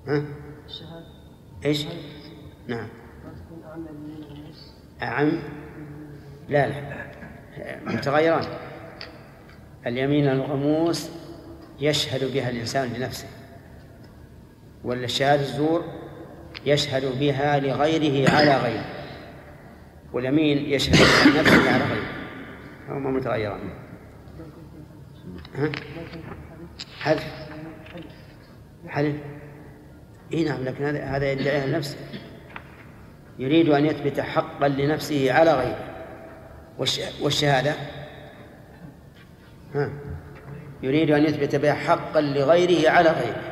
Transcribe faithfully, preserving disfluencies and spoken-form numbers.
ها؟ إيش؟ نعم. أعم؟ لا لا متغيران. اليمين الغموس يشهد بها الإنسان لنفسه، ولا الشهادة الزور يشهد بها لغيره على غيره، واليمين يشهد بها لنفسه على غيره. هما متغيران. ها؟ حلف حلف إيه نعم، لكن هذا هذا يدعيها لنفسه، يريد أن يثبت حقا لنفسه على غيره. والشهادة ها يريد أن يثبت بها حقا لغيره على غيره.